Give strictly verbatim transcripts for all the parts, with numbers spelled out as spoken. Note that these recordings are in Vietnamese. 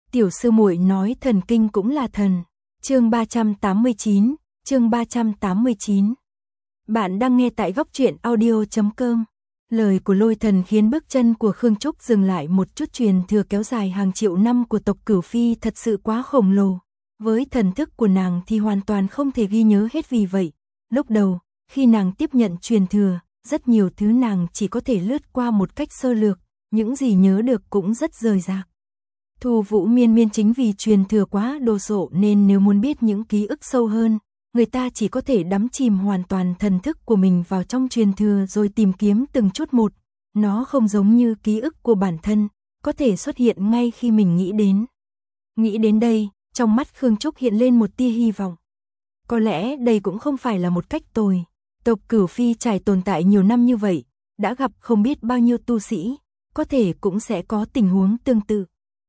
Tiểu sư muội nói thần kinh cũng là thần. Chương ba trăm tám mươi chín, chương ba trăm tám mươi chín. Bạn đang nghe tại góc truyện audio chấm com. Lời của Lôi Thần khiến bước chân của Khương Trúc dừng lại một chút. Truyền thừa kéo dài hàng triệu năm của tộc Cửu Phi thật sự quá khổng lồ. Với thần thức của nàng thì hoàn toàn không thể ghi nhớ hết, vì vậy, lúc đầu, khi nàng tiếp nhận truyền thừa, rất nhiều thứ nàng chỉ có thể lướt qua một cách sơ lược, những gì nhớ được cũng rất rời rạc. Thu Vũ Miên Miên chính vì truyền thừa quá đồ sộ nên nếu muốn biết những ký ức sâu hơn, người ta chỉ có thể đắm chìm hoàn toàn thần thức của mình vào trong truyền thừa rồi tìm kiếm từng chút một. Nó không giống như ký ức của bản thân, có thể xuất hiện ngay khi mình nghĩ đến. Nghĩ đến đây, trong mắt Khương Trúc hiện lên một tia hy vọng. Có lẽ đây cũng không phải là một cách tồi. Tộc Cửu Phi trải tồn tại nhiều năm như vậy, đã gặp không biết bao nhiêu tu sĩ, có thể cũng sẽ có tình huống tương tự.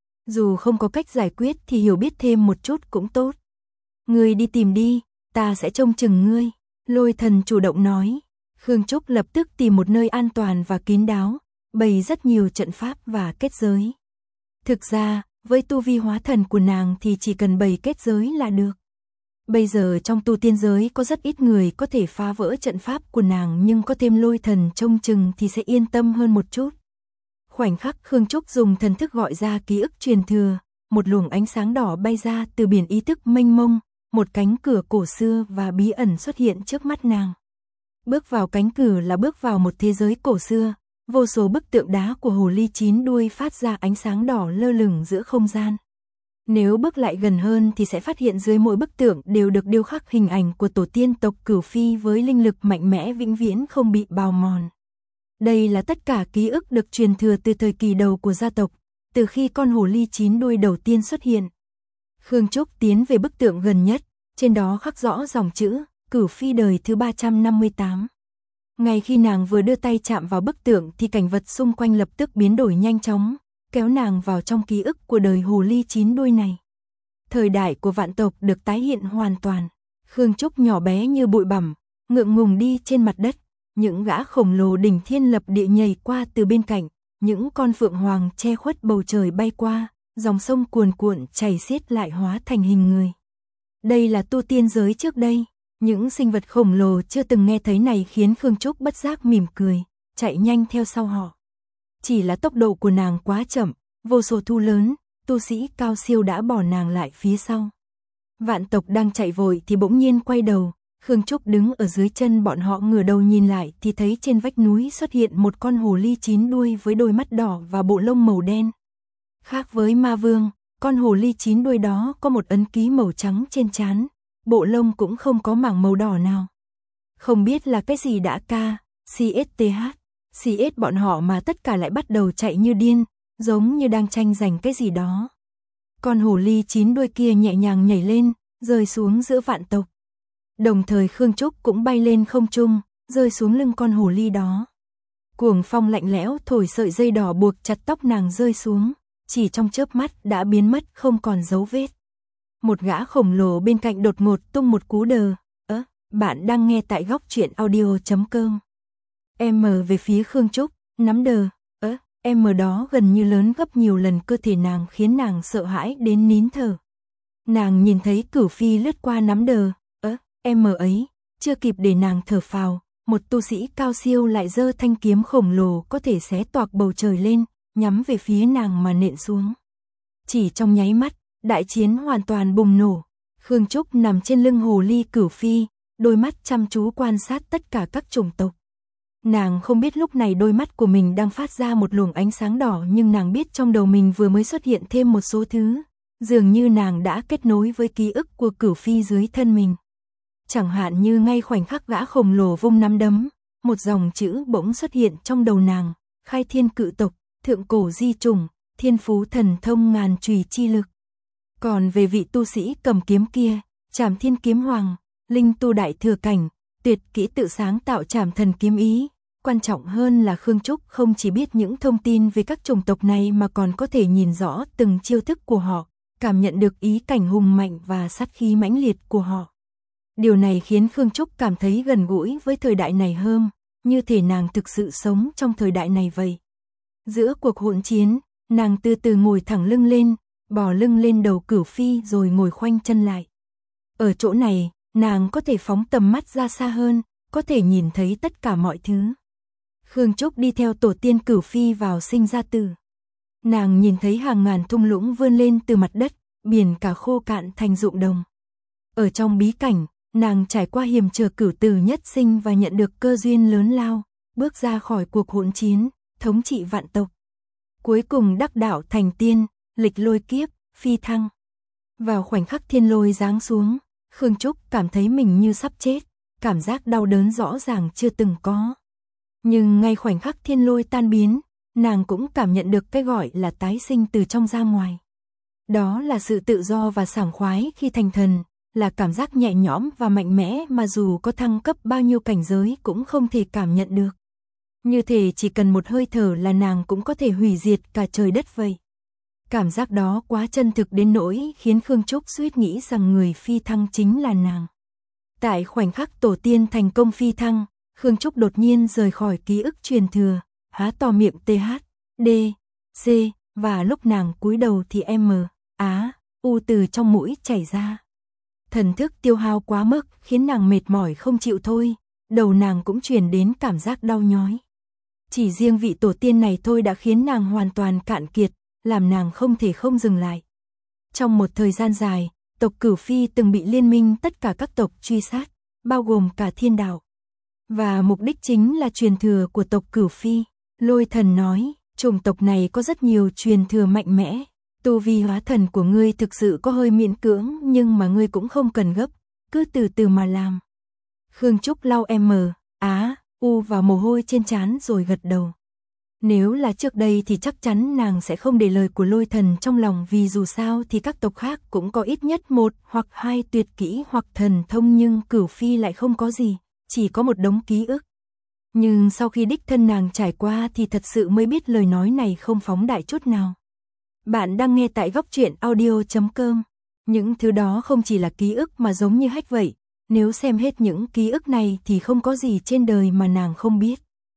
Dù không có cách giải quyết thì hiểu biết thêm một chút cũng tốt. Ngươi đi tìm đi, ta sẽ trông chừng ngươi, Lôi Thần chủ động nói. Khương Trúc lập tức tìm một nơi an toàn và kín đáo, bày rất nhiều trận pháp và kết giới. Thực ra, với tu vi hóa thần của nàng thì chỉ cần bày kết giới là được. Bây giờ trong tu tiên giới có rất ít người có thể phá vỡ trận pháp của nàng, nhưng có thêm Lôi Thần trông chừng thì sẽ yên tâm hơn một chút. Khoảnh khắc Khương Trúc dùng thần thức gọi ra ký ức truyền thừa, một luồng ánh sáng đỏ bay ra từ biển ý thức mênh mông, một cánh cửa cổ xưa và bí ẩn xuất hiện trước mắt nàng. Bước vào cánh cửa là bước vào một thế giới cổ xưa, vô số bức tượng đá của hồ ly chín đuôi phát ra ánh sáng đỏ lơ lửng giữa không gian. Nếu bước lại gần hơn thì sẽ phát hiện dưới mỗi bức tượng đều được điêu khắc hình ảnh của tổ tiên tộc Cửu Phi với linh lực mạnh mẽ vĩnh viễn không bị bào mòn. Đây là tất cả ký ức được truyền thừa từ thời kỳ đầu của gia tộc, từ khi con hồ ly chín đuôi đầu tiên xuất hiện. Khương Trúc tiến về bức tượng gần nhất, trên đó khắc rõ dòng chữ Cửu Phi đời thứ ba trăm năm mươi tám. Ngay khi nàng vừa đưa tay chạm vào bức tượng thì cảnh vật xung quanh lập tức biến đổi nhanh chóng, kéo nàng vào trong ký ức của đời hồ ly chín đuôi này. Thời đại của vạn tộc được tái hiện hoàn toàn. Khương Trúc nhỏ bé như bụi bặm, ngượng ngùng đi trên mặt đất. Những gã khổng lồ đỉnh thiên lập địa nhảy qua từ bên cạnh, những con phượng hoàng che khuất bầu trời bay qua, dòng sông cuồn cuộn chảy xiết lại hóa thành hình người. Đây là tu tiên giới trước đây, những sinh vật khổng lồ chưa từng nghe thấy này khiến Khương Trúc bất giác mỉm cười, chạy nhanh theo sau họ. Chỉ là tốc độ của nàng quá chậm, vô số thu lớn, tu sĩ cao siêu đã bỏ nàng lại phía sau. Vạn tộc đang chạy vội thì bỗng nhiên quay đầu. Khương Trúc đứng ở dưới chân bọn họ, ngửa đầu nhìn lại thì thấy trên vách núi xuất hiện một con hồ ly chín đuôi với đôi mắt đỏ và bộ lông màu đen. Khác với ma vương, con hồ ly chín đuôi đó có một ấn ký màu trắng trên trán, bộ lông cũng không có mảng màu đỏ nào. Không biết là cái gì đã ca, xê ét tê hát, xê ét bọn họ mà tất cả lại bắt đầu chạy như điên, giống như đang tranh giành cái gì đó. Con hồ ly chín đuôi kia nhẹ nhàng nhảy lên, rơi xuống giữa vạn tộc. Đồng thời Khương Trúc cũng bay lên không trung, rơi xuống lưng con hồ ly đó. Cuồng phong lạnh lẽo thổi sợi dây đỏ buộc chặt tóc nàng rơi xuống, chỉ trong chớp mắt đã biến mất không còn dấu vết. Một gã khổng lồ bên cạnh đột ngột tung một cú đờ. Ơ, bạn đang nghe tại góc truyện audio chấm com. Em mờ về phía Khương Trúc, nắm đờ. Ơ, em mờ đó gần như lớn gấp nhiều lần cơ thể nàng, khiến nàng sợ hãi đến nín thở. Nàng nhìn thấy Cửu Phi lướt qua nắm đờ. Em mờ ấy, chưa kịp để nàng thở phào, một tu sĩ cao siêu lại giơ thanh kiếm khổng lồ có thể xé toạc bầu trời lên, nhắm về phía nàng mà nện xuống. Chỉ trong nháy mắt, đại chiến hoàn toàn bùng nổ. Khương Trúc nằm trên lưng hồ ly Cửu Phi, đôi mắt chăm chú quan sát tất cả các chủng tộc. Nàng không biết lúc này đôi mắt của mình đang phát ra một luồng ánh sáng đỏ, nhưng nàng biết trong đầu mình vừa mới xuất hiện thêm một số thứ, dường như nàng đã kết nối với ký ức của Cửu Phi dưới thân mình. Chẳng hạn như ngay khoảnh khắc gã khổng lồ vung nắm đấm, một dòng chữ bỗng xuất hiện trong đầu nàng, khai thiên cự tộc, thượng cổ di chủng, thiên phú thần thông ngàn chùy chi lực. Còn về vị tu sĩ cầm kiếm kia, Trảm Thiên Kiếm Hoàng, linh tu đại thừa cảnh, tuyệt kỹ tự sáng tạo Trảm Thần Kiếm Ý. Quan trọng hơn là Khương Trúc không chỉ biết những thông tin về các chủng tộc này mà còn có thể nhìn rõ từng chiêu thức của họ, cảm nhận được ý cảnh hùng mạnh và sát khí mãnh liệt của họ. Điều này khiến Khương Trúc cảm thấy gần gũi với thời đại này hơn, như thể nàng thực sự sống trong thời đại này vậy. Giữa cuộc hỗn chiến, nàng từ từ ngồi thẳng lưng lên, bò lưng lên đầu Cửu Phi rồi ngồi khoanh chân lại. Ở chỗ này, nàng có thể phóng tầm mắt ra xa hơn, có thể nhìn thấy tất cả mọi thứ. Khương Trúc đi theo tổ tiên Cửu Phi vào sinh ra tử. Nàng nhìn thấy hàng ngàn thung lũng vươn lên từ mặt đất, biển cả khô cạn thành ruộng đồng. Ở trong bí cảnh, nàng trải qua hiểm trở cửu tử nhất sinh và nhận được cơ duyên lớn lao, bước ra khỏi cuộc hỗn chiến, thống trị vạn tộc. Cuối cùng đắc đạo thành tiên, lịch lôi kiếp, phi thăng. Vào khoảnh khắc thiên lôi giáng xuống, Khương Trúc cảm thấy mình như sắp chết, cảm giác đau đớn rõ ràng chưa từng có. Nhưng ngay khoảnh khắc thiên lôi tan biến, nàng cũng cảm nhận được cái gọi là tái sinh từ trong ra ngoài. Đó là sự tự do và sảng khoái khi thành thần, là cảm giác nhẹ nhõm và mạnh mẽ mà dù có thăng cấp bao nhiêu cảnh giới cũng không thể cảm nhận được. Như thể chỉ cần một hơi thở là nàng cũng có thể hủy diệt cả trời đất vậy. Cảm giác đó quá chân thực đến nỗi khiến Khương Trúc suýt nghĩ rằng người phi thăng chính là nàng. Tại khoảnh khắc tổ tiên thành công phi thăng, Khương Trúc đột nhiên rời khỏi ký ức truyền thừa, há to miệng T H, D, C, và lúc nàng cúi đầu thì M, Á, U từ trong mũi chảy ra. Thần thức tiêu hao quá mức khiến nàng mệt mỏi không chịu thôi, đầu nàng cũng truyền đến cảm giác đau nhói. Chỉ riêng vị tổ tiên này thôi đã khiến nàng hoàn toàn cạn kiệt, làm nàng không thể không dừng lại. Trong một thời gian dài, tộc Cửu Phi từng bị liên minh tất cả các tộc truy sát, bao gồm cả thiên đạo. Và mục đích chính là truyền thừa của tộc Cửu Phi. Lôi Thần nói, chủng tộc này có rất nhiều truyền thừa mạnh mẽ. Tu vi hóa thần của ngươi thực sự có hơi miễn cưỡng, nhưng mà ngươi cũng không cần gấp, cứ từ từ mà làm. Khương Trúc lau M, Á, U vào mồ hôi trên trán rồi gật đầu. Nếu là trước đây thì chắc chắn nàng sẽ không để lời của Lôi Thần trong lòng, vì dù sao thì các tộc khác cũng có ít nhất một hoặc hai tuyệt kỹ hoặc thần thông, nhưng Cửu Phi lại không có gì, chỉ có một đống ký ức. Nhưng sau khi đích thân nàng trải qua thì thật sự mới biết lời nói này không phóng đại chút nào. Bạn đang nghe tại góc truyện audio chấm com. Những thứ đó không chỉ là ký ức mà giống như hack vậy. Nếu xem hết những ký ức này thì không có gì trên đời mà nàng không biết.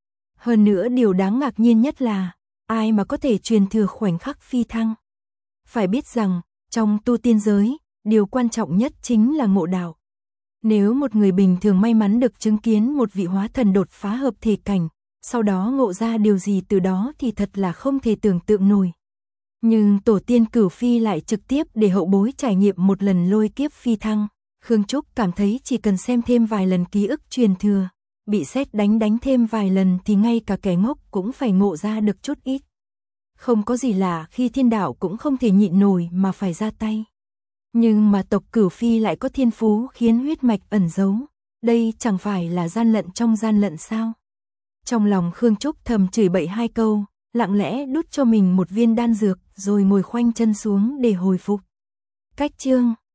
Hơn nữa điều đáng ngạc nhiên nhất là, ai mà có thể truyền thừa khoảnh khắc phi thăng. Phải biết rằng, trong tu tiên giới, điều quan trọng nhất chính là ngộ đạo. Nếu một người bình thường may mắn được chứng kiến một vị hóa thần đột phá hợp thể cảnh, sau đó ngộ ra điều gì từ đó thì thật là không thể tưởng tượng nổi. Nhưng tổ tiên Cửu Phi lại trực tiếp để hậu bối trải nghiệm một lần lôi kiếp phi thăng. Khương Trúc cảm thấy chỉ cần xem thêm vài lần ký ức truyền thừa, bị sét đánh đánh thêm vài lần thì ngay cả kẻ ngốc cũng phải ngộ ra được chút ít. Không có gì lạ khi thiên đạo cũng không thể nhịn nổi mà phải ra tay. Nhưng mà tộc Cửu Phi lại có thiên phú khiến huyết mạch ẩn giấu. Đây chẳng phải là gian lận trong gian lận sao? Trong lòng Khương Trúc thầm chửi bậy hai câu, lặng lẽ đút cho mình một viên đan dược rồi ngồi khoanh chân xuống để hồi phục. Cách chương